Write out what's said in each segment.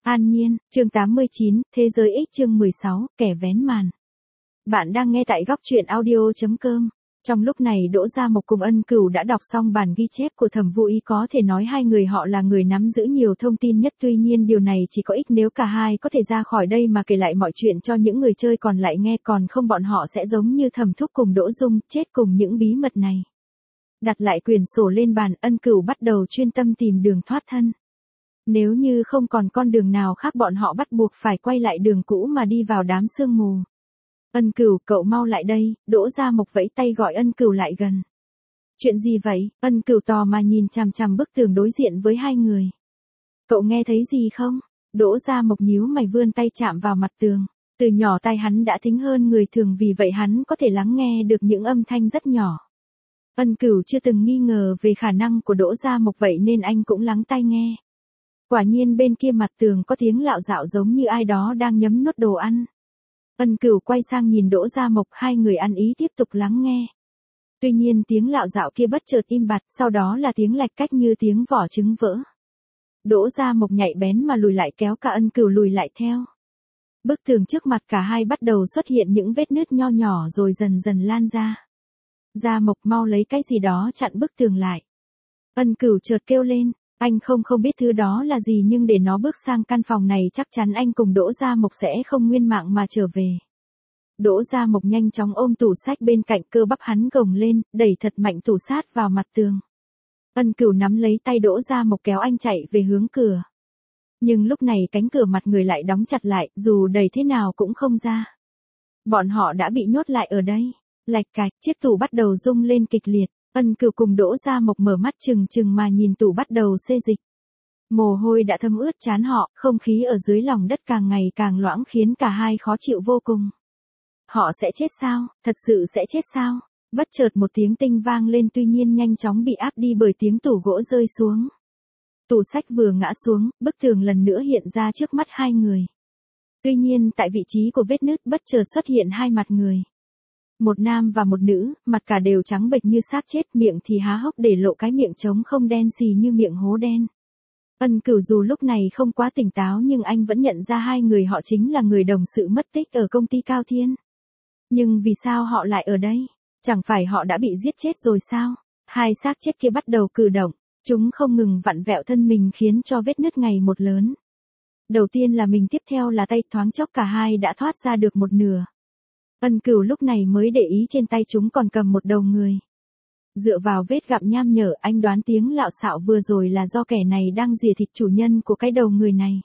An Nhiên, chương 89, Thế giới X chương 16, kẻ vén màn. Bạn đang nghe tại góc truyện audio.com. Trong lúc này Đỗ Gia Mộc cùng Ân Cửu đã đọc xong bản ghi chép của Thẩm Vô Ý, có thể nói hai người họ là người nắm giữ nhiều thông tin nhất, tuy nhiên điều này chỉ có ích nếu cả hai có thể ra khỏi đây mà kể lại mọi chuyện cho những người chơi còn lại nghe, còn không bọn họ sẽ giống như Thẩm Thúc cùng Đỗ Dung, chết cùng những bí mật này. Đặt lại quyển sổ lên bàn, Ân Cửu bắt đầu chuyên tâm tìm đường thoát thân. Nếu như không còn con đường nào khác bọn họ bắt buộc phải quay lại đường cũ mà đi vào đám sương mù. Ân Cửu, cậu mau lại đây, Đỗ Gia Mộc vẫy tay gọi Ân Cửu lại gần. Chuyện gì vậy? Ân Cửu tò mò nhìn chằm chằm bức tường đối diện với hai người. Cậu nghe thấy gì không? Đỗ Gia Mộc nhíu mày vươn tay chạm vào mặt tường. Từ nhỏ tai hắn đã thính hơn người thường, vì vậy hắn có thể lắng nghe được những âm thanh rất nhỏ. Ân Cửu chưa từng nghi ngờ về khả năng của Đỗ Gia Mộc, vậy nên anh cũng lắng tai nghe. Quả nhiên bên kia mặt tường có tiếng lạo xạo giống như ai đó đang nhấm nuốt đồ ăn. Ân Cửu quay sang nhìn Đỗ Gia Mộc, hai người ăn ý tiếp tục lắng nghe. Tuy nhiên tiếng lạo xạo kia bất chợt im bặt, sau đó là tiếng lạch cách như tiếng vỏ trứng vỡ. Đỗ Gia Mộc nhạy bén mà lùi lại, kéo cả Ân Cửu lùi lại theo. Bức tường trước mặt cả hai bắt đầu xuất hiện những vết nứt nho nhỏ rồi dần dần lan ra. Gia Mộc, mau lấy cái gì đó chặn bức tường lại. Ân Cửu chợt kêu lên. Anh không biết thứ đó là gì, nhưng để nó bước sang căn phòng này chắc chắn anh cùng Đỗ Gia Mộc sẽ không nguyên mạng mà trở về. Đỗ Gia Mộc nhanh chóng ôm tủ sách bên cạnh, cơ bắp hắn gồng lên, đẩy thật mạnh tủ sát vào mặt tường. Ân Cửu nắm lấy tay Đỗ Gia Mộc kéo anh chạy về hướng cửa. Nhưng lúc này cánh cửa mặt người lại đóng chặt lại, dù đẩy thế nào cũng không ra. Bọn họ đã bị nhốt lại ở đây. Lạch cạch, chiếc tủ bắt đầu rung lên kịch liệt. Ân Cửu cùng Đỗ Gia Mộc mở mắt trừng trừng mà nhìn tủ bắt đầu xê dịch. Mồ hôi đã thấm ướt trán họ, không khí ở dưới lòng đất càng ngày càng loãng khiến cả hai khó chịu vô cùng. Họ sẽ chết sao? Thật sự sẽ chết sao? Bất chợt một tiếng tinh vang lên, tuy nhiên nhanh chóng bị áp đi bởi tiếng tủ gỗ rơi xuống. Tủ sách vừa ngã xuống, bức tường lần nữa hiện ra trước mắt hai người. Tuy nhiên tại vị trí của vết nứt bất chợt xuất hiện hai mặt người. Một nam và một nữ, mặt cả đều trắng bệch như xác chết, miệng thì há hốc để lộ cái miệng trống không đen xì như miệng hố đen. Ân Cửu dù lúc này không quá tỉnh táo nhưng anh vẫn nhận ra hai người họ chính là người đồng sự mất tích ở công ty Cao Thiên. Nhưng vì sao họ lại ở đây? Chẳng phải họ đã bị giết chết rồi sao? Hai xác chết kia bắt đầu cử động, chúng không ngừng vặn vẹo thân mình khiến cho vết nứt ngày một lớn. Đầu tiên là mình, tiếp theo là tay, thoáng chốc cả hai đã thoát ra được một nửa. Ân Cửu lúc này mới để ý trên tay chúng còn cầm một đầu người. Dựa vào vết gặm nham nhở, anh đoán tiếng lạo xạo vừa rồi là do kẻ này đang rỉa thịt chủ nhân của cái đầu người này.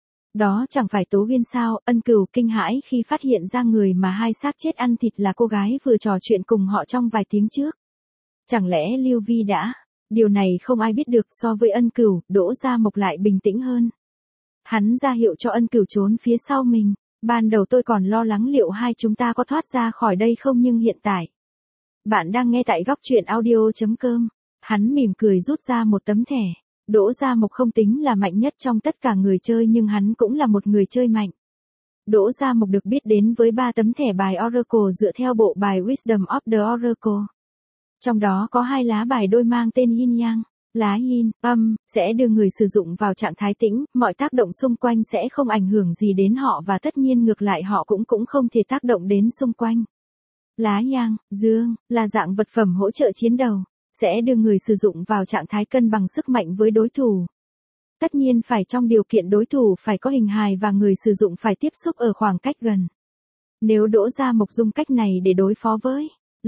Đó chẳng phải Tố Huyên sao? Ân Cửu kinh hãi khi phát hiện ra người mà hai xác chết ăn thịt là cô gái vừa trò chuyện cùng họ trong vài tiếng trước. Chẳng lẽ Lưu Vi đã? Điều này không ai biết được. So với Ân Cửu, Đỗ Gia Mộc lại bình tĩnh hơn. Hắn ra hiệu cho Ân Cửu trốn phía sau mình. Ban đầu tôi còn lo lắng liệu hai chúng ta có thoát ra khỏi đây không, nhưng hiện tại. Bạn đang nghe tại góc truyện audio.com. Hắn mỉm cười rút ra một tấm thẻ. Đỗ Gia Mộc không tính là mạnh nhất trong tất cả người chơi nhưng hắn cũng là một người chơi mạnh. Đỗ Gia Mộc được biết đến với 3 tấm thẻ bài Oracle dựa theo bộ bài Wisdom of the Oracle. Trong đó có 2 lá bài đôi mang tên Yin Yang. Lá Yin, âm, sẽ đưa người sử dụng vào trạng thái tĩnh, mọi tác động xung quanh sẽ không ảnh hưởng gì đến họ và tất nhiên ngược lại họ cũng không thể tác động đến xung quanh. Lá Yang, dương, là dạng vật phẩm hỗ trợ chiến đấu, sẽ đưa người sử dụng vào trạng thái cân bằng sức mạnh với đối thủ. Tất nhiên phải trong điều kiện đối thủ phải có hình hài và người sử dụng phải tiếp xúc ở khoảng cách gần. Nếu Đỗ Gia Mộc dùng cách này để đối phó với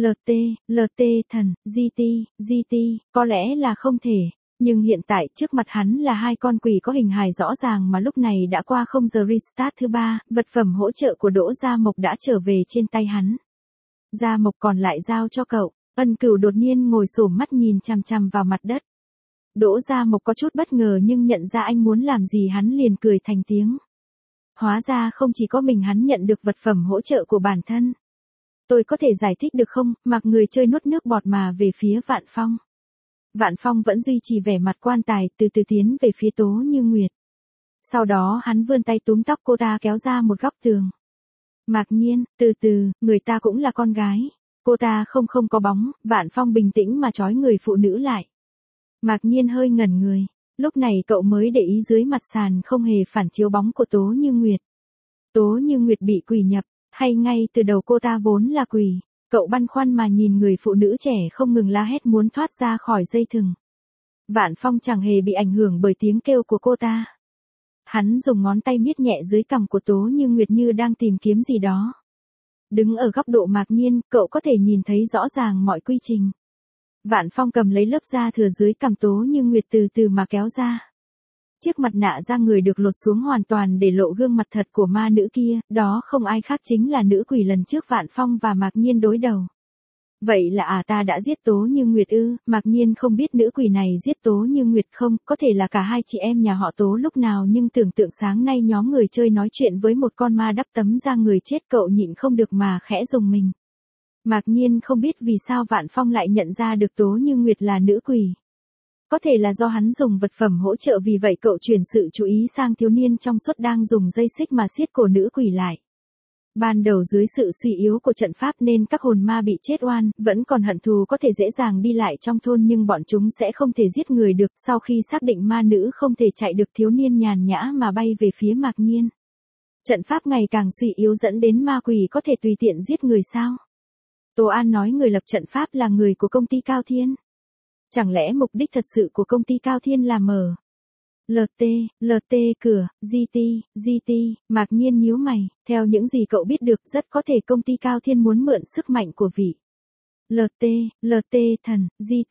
LT, thần, GT, có lẽ là không thể. Nhưng hiện tại trước mặt hắn là 2 con quỷ có hình hài rõ ràng mà lúc này đã qua 0 giờ restart thứ 3, vật phẩm hỗ trợ của Đỗ Gia Mộc đã trở về trên tay hắn. Gia Mộc, còn lại giao cho cậu. Ân Cửu đột nhiên ngồi xổm mắt nhìn chằm chằm vào mặt đất. Đỗ Gia Mộc có chút bất ngờ nhưng nhận ra anh muốn làm gì hắn liền cười thành tiếng. Hóa ra không chỉ có mình hắn nhận được vật phẩm hỗ trợ của bản thân. Tôi có thể giải thích được không? Mặc người chơi nuốt nước bọt mà về phía Vạn Phong. Vạn Phong vẫn duy trì vẻ mặt quan tài, từ từ tiến về phía Tố Như Nguyệt. Sau đó hắn vươn tay túm tóc cô ta kéo ra một góc tường. Mạc Nhiên, từ từ, người ta cũng là con gái. Cô ta không có bóng. Vạn Phong bình tĩnh mà trói người phụ nữ lại. Mạc Nhiên hơi ngẩn người. Lúc này cậu mới để ý dưới mặt sàn không hề phản chiếu bóng của Tố Như Nguyệt. Tố Như Nguyệt bị quỷ nhập, hay ngay từ đầu cô ta vốn là quỷ? Cậu băn khoăn mà nhìn người phụ nữ trẻ không ngừng la hét muốn thoát ra khỏi dây thừng. Vạn Phong chẳng hề bị ảnh hưởng bởi tiếng kêu của cô ta. Hắn dùng ngón tay miết nhẹ dưới cằm của Tố Như Nguyệt như đang tìm kiếm gì đó. Đứng ở góc độ Mạc Nhiên, cậu có thể nhìn thấy rõ ràng mọi quy trình. Vạn Phong cầm lấy lớp da thừa dưới cằm Tố Như Nguyệt từ từ mà kéo ra. Chiếc mặt nạ da người được lột xuống hoàn toàn để lộ gương mặt thật của ma nữ kia, đó không ai khác chính là nữ quỷ lần trước Vạn Phong và Mạc Nhiên đối đầu. Vậy là ta đã giết Tố Như Nguyệt ư? Mạc Nhiên không biết nữ quỷ này giết Tố Như Nguyệt không, có thể là cả hai chị em nhà họ Tố lúc nào, nhưng tưởng tượng sáng nay nhóm người chơi nói chuyện với một con ma đắp tấm da người chết, cậu nhịn không được mà khẽ rùng mình. Mạc Nhiên không biết vì sao Vạn Phong lại nhận ra được Tố Như Nguyệt là nữ quỷ. Có thể là do hắn dùng vật phẩm hỗ trợ, vì vậy cậu chuyển sự chú ý sang thiếu niên trong suốt đang dùng dây xích mà siết cổ nữ quỷ lại. Ban đầu dưới sự suy yếu của trận pháp nên các hồn ma bị chết oan, vẫn còn hận thù có thể dễ dàng đi lại trong thôn, nhưng bọn chúng sẽ không thể giết người được. Sau khi xác định ma nữ không thể chạy được, thiếu niên nhàn nhã mà bay về phía Mạc Nhiên. Trận pháp ngày càng suy yếu dẫn đến ma quỷ có thể tùy tiện giết người sao? Tô An nói người lập trận pháp là người của công ty Cao Thiên. Chẳng lẽ mục đích thật sự của công ty Cao Thiên là mở LT cửa, GT, Mạc Nhiên nhíu mày, theo những gì cậu biết được rất có thể công ty Cao Thiên muốn mượn sức mạnh của vị LT thần,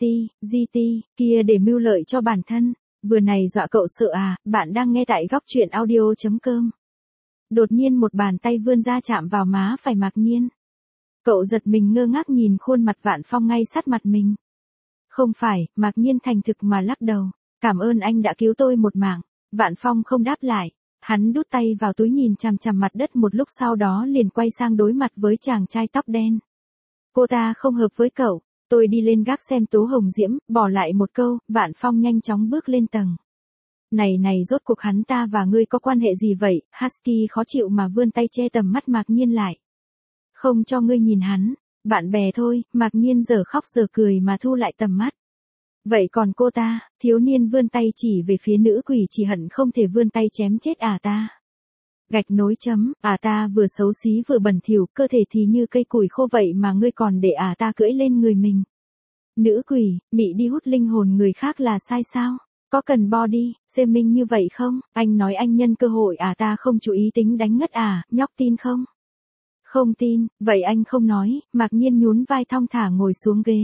GT kia để mưu lợi cho bản thân. Vừa này dọa cậu sợ à? Bạn đang nghe tại góc truyện audio.com. Đột nhiên một bàn tay vươn ra chạm vào má phải Mạc Nhiên. Cậu giật mình ngơ ngác nhìn khuôn mặt Vạn Phong ngay sát mặt mình. Không phải, Mạc Nhiên thành thực mà lắc đầu. Cảm ơn anh đã cứu tôi một mạng. Vạn Phong không đáp lại. Hắn đút tay vào túi nhìn chằm chằm mặt đất một lúc, sau đó liền quay sang đối mặt với chàng trai tóc đen. Cô ta không hợp với cậu. Tôi đi lên gác xem Tố Hồng Diễm, bỏ lại một câu, Vạn Phong nhanh chóng bước lên tầng. Này rốt cuộc hắn ta và ngươi có quan hệ gì vậy? Husky khó chịu mà vươn tay che tầm mắt Mạc Nhiên lại. Không cho ngươi nhìn hắn. Bạn bè thôi. Mạc Nhiên giờ khóc giờ cười mà thu lại tầm mắt. Vậy còn cô ta? Thiếu niên vươn tay chỉ về phía nữ quỷ, chỉ hận không thể vươn tay chém chết ta. Gạch nối chấm, ta vừa xấu xí vừa bẩn thỉu, cơ thể thì như cây củi khô vậy mà ngươi còn để ta cưỡi lên người mình. Nữ quỷ, mị đi hút linh hồn người khác là sai sao? Có cần body shaming như vậy không? Anh nói anh nhân cơ hội ta không chú ý tính đánh ngất nhóc tin không? Không tin, vậy anh không nói. Mạc Nhiên nhún vai thong thả ngồi xuống ghế.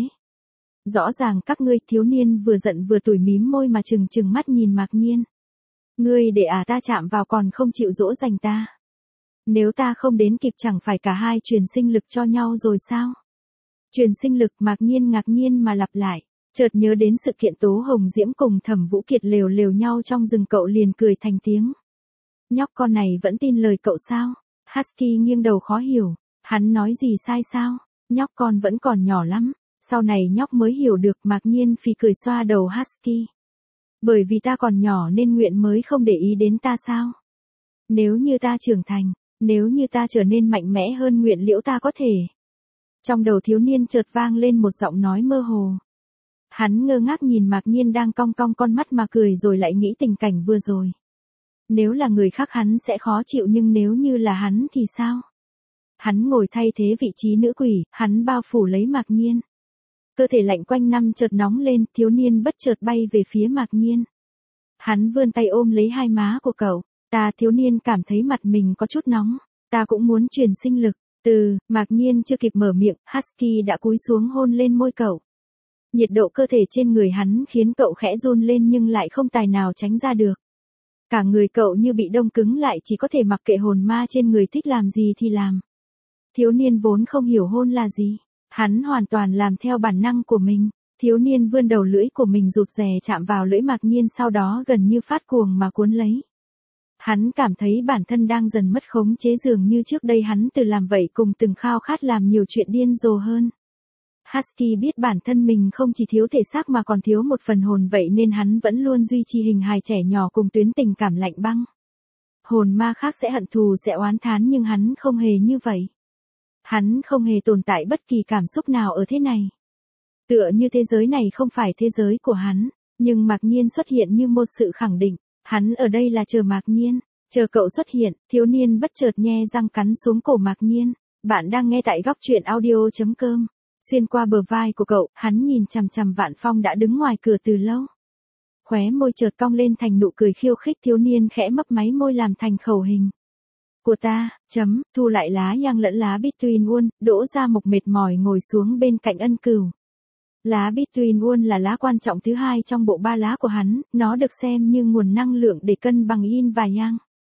Rõ ràng các ngươi. Thiếu niên vừa giận vừa tủi mím môi mà trừng mắt nhìn Mạc Nhiên. Ngươi để ta chạm vào còn không chịu dỗ dành ta. Nếu ta không đến kịp chẳng phải cả hai truyền sinh lực cho nhau rồi sao? Truyền sinh lực? Mạc Nhiên ngạc nhiên mà lặp lại. Chợt nhớ đến sự kiện Tố Hồng Diễm cùng Thẩm Vũ Kiệt lều nhau trong rừng, cậu liền cười thành tiếng. Nhóc con này vẫn tin lời cậu sao? Husky nghiêng đầu khó hiểu. Hắn nói gì sai sao? Nhóc con vẫn còn nhỏ lắm. Sau này nhóc mới hiểu được. Mạc Nhiên phì cười xoa đầu Husky. Bởi vì ta còn nhỏ nên Nguyện mới không để ý đến ta sao? Nếu như ta trưởng thành, nếu như ta trở nên mạnh mẽ hơn Nguyện, liệu ta có thể? Trong đầu thiếu niên chợt vang lên một giọng nói mơ hồ. Hắn ngơ ngác nhìn Mạc Nhiên đang cong con mắt mà cười, rồi lại nghĩ tình cảnh vừa rồi. Nếu là người khác hắn sẽ khó chịu, nhưng nếu như là hắn thì sao? Hắn ngồi thay thế vị trí nữ quỷ, hắn bao phủ lấy Mạc Nhiên. Cơ thể lạnh quanh năm chợt nóng lên, thiếu niên bất chợt bay về phía Mạc Nhiên. Hắn vươn tay ôm lấy hai má của cậu. Thiếu niên cảm thấy mặt mình có chút nóng. Ta cũng muốn truyền sinh lực. Mạc Nhiên chưa kịp mở miệng, Husky đã cúi xuống hôn lên môi cậu. Nhiệt độ cơ thể trên người hắn khiến cậu khẽ run lên nhưng lại không tài nào tránh ra được. Cả người cậu như bị đông cứng lại, chỉ có thể mặc kệ hồn ma trên người thích làm gì thì làm. Thiếu niên vốn không hiểu hôn là gì. Hắn hoàn toàn làm theo bản năng của mình. Thiếu niên vươn đầu lưỡi của mình rụt rè chạm vào lưỡi Mạc Nhiên, sau đó gần như phát cuồng mà cuốn lấy. Hắn cảm thấy bản thân đang dần mất khống chế, dường như trước đây hắn từng làm vậy, cùng từng khao khát làm nhiều chuyện điên rồ hơn. Husky biết bản thân mình không chỉ thiếu thể xác mà còn thiếu một phần hồn, vậy nên hắn vẫn luôn duy trì hình hài trẻ nhỏ cùng tuyến tình cảm lạnh băng. Hồn ma khác sẽ hận thù, sẽ oán thán, nhưng hắn không hề như vậy. Hắn không hề tồn tại bất kỳ cảm xúc nào ở thế này. Tựa như thế giới này không phải thế giới của hắn. Nhưng Mạc Nhiên xuất hiện như một sự khẳng định, hắn ở đây là chờ Mạc Nhiên, chờ cậu xuất hiện, thiếu niên bất chợt nhe răng cắn xuống cổ Mạc Nhiên. Bạn đang nghe tại góc truyện audio.com. Xuyên qua bờ vai của cậu, hắn nhìn chằm chằm Vạn Phong đã đứng ngoài cửa từ lâu. Khóe môi chợt cong lên thành nụ cười khiêu khích, thiếu niên khẽ mấp máy môi làm thành khẩu hình. Của ta, thu lại lá nhang lẫn lá Between Worlds, Đỗ Gia Mộc mệt mỏi ngồi xuống bên cạnh Ân Cửu. Lá Between Worlds là lá quan trọng thứ hai trong bộ ba lá của hắn, nó được xem như nguồn năng lượng để cân bằng yin và yang.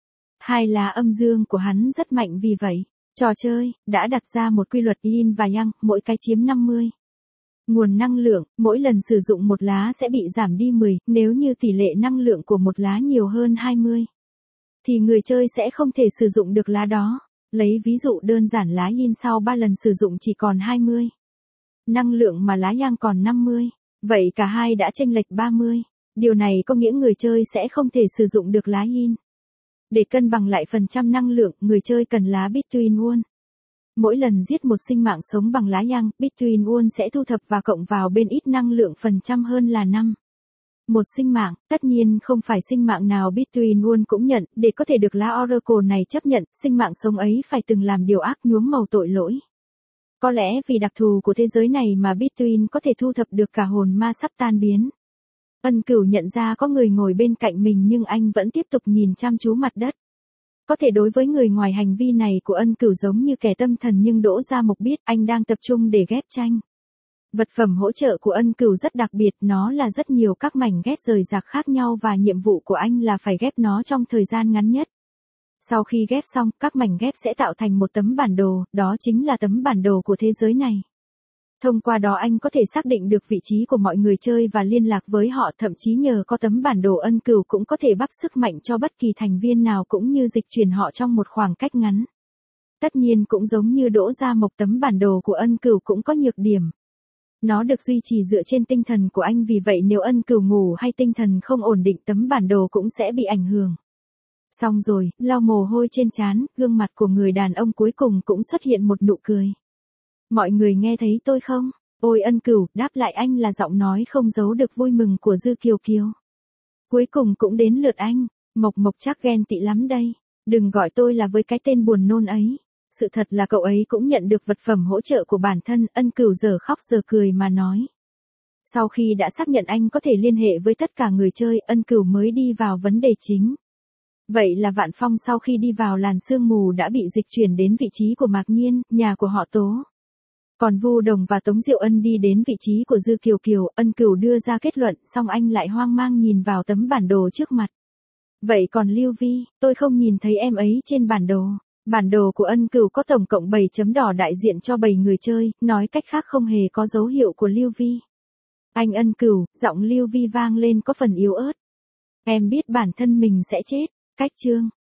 Hai lá âm dương của hắn rất mạnh, vì vậy, trò chơi đã đặt ra một quy luật yin và yang, mỗi cái chiếm 50. Nguồn năng lượng, mỗi lần sử dụng một lá sẽ bị giảm đi 10, nếu như tỷ lệ năng lượng của một lá nhiều hơn 20. Thì người chơi sẽ không thể sử dụng được lá đó. Lấy ví dụ đơn giản, lá yin sau 3 lần sử dụng chỉ còn 20. Năng lượng mà lá yang còn 50. Vậy cả hai đã chênh lệch 30. Điều này có nghĩa người chơi sẽ không thể sử dụng được lá yin. Để cân bằng lại phần trăm năng lượng, người chơi cần lá Between Worlds. Mỗi lần giết một sinh mạng sống bằng lá yang, Between Worlds sẽ thu thập và cộng vào bên ít năng lượng phần trăm hơn là 5. Một sinh mạng, tất nhiên không phải sinh mạng nào Between Worlds cũng nhận, để có thể được lá Oracle này chấp nhận, sinh mạng sống ấy phải từng làm điều ác nhuốm màu tội lỗi. Có lẽ vì đặc thù của thế giới này mà Between có thể thu thập được cả hồn ma sắp tan biến. Ân Cửu nhận ra có người ngồi bên cạnh mình nhưng anh vẫn tiếp tục nhìn chăm chú mặt đất. Có thể đối với người ngoài, hành vi này của Ân Cửu giống như kẻ tâm thần, nhưng Đỗ Gia Mộc biết anh đang tập trung để ghép tranh. Vật phẩm hỗ trợ của Ân Cửu rất đặc biệt, nó là rất nhiều các mảnh ghép rời rạc khác nhau và nhiệm vụ của anh là phải ghép nó trong thời gian ngắn nhất. Sau khi ghép xong, các mảnh ghép sẽ tạo thành một tấm bản đồ, đó chính là tấm bản đồ của thế giới này. Thông qua đó anh có thể xác định được vị trí của mọi người chơi và liên lạc với họ, thậm chí nhờ có tấm bản đồ Ân Cửu cũng có thể bắp sức mạnh cho bất kỳ thành viên nào cũng như dịch chuyển họ trong một khoảng cách ngắn. Tất nhiên cũng giống như Đỗ Gia Mộc, tấm bản đồ của Ân Cửu cũng có nhược điểm. Nó được duy trì dựa trên tinh thần của anh, vì vậy nếu Ân Cửu ngủ hay tinh thần không ổn định, tấm bản đồ cũng sẽ bị ảnh hưởng. Xong rồi, lau mồ hôi trên trán, gương mặt của người đàn ông cuối cùng cũng xuất hiện một nụ cười. Mọi người nghe thấy tôi không? Ôi Ân Cửu, đáp lại anh là giọng nói không giấu được vui mừng của Dư Kiều Kiều. Cuối cùng cũng đến lượt anh. Mộc Mộc chắc ghen tị lắm đây. Đừng gọi tôi là với cái tên buồn nôn ấy. Sự thật là cậu ấy cũng nhận được vật phẩm hỗ trợ của bản thân. Ân Cửu giờ khóc giờ cười mà nói. Sau khi đã xác nhận anh có thể liên hệ với tất cả người chơi, Ân Cửu mới đi vào vấn đề chính. Vậy là Vạn Phong sau khi đi vào làn sương mù đã bị dịch chuyển đến vị trí của Mạc Nhiên, nhà của họ Tố. Còn Vu Đồng và Tống Diệu Ân đi đến vị trí của Dư Kiều Kiều. Ân Cửu đưa ra kết luận, xong anh lại hoang mang nhìn vào tấm bản đồ trước mặt. Vậy còn Lưu Vi, tôi không nhìn thấy em ấy trên bản đồ. Bản đồ của Ân Cửu có tổng cộng 7 chấm đỏ đại diện cho 7 người chơi, nói cách khác không hề có dấu hiệu của Lưu Vi. Anh Ân Cửu, giọng Lưu Vi vang lên có phần yếu ớt. Em biết bản thân mình sẽ chết. Cách chương.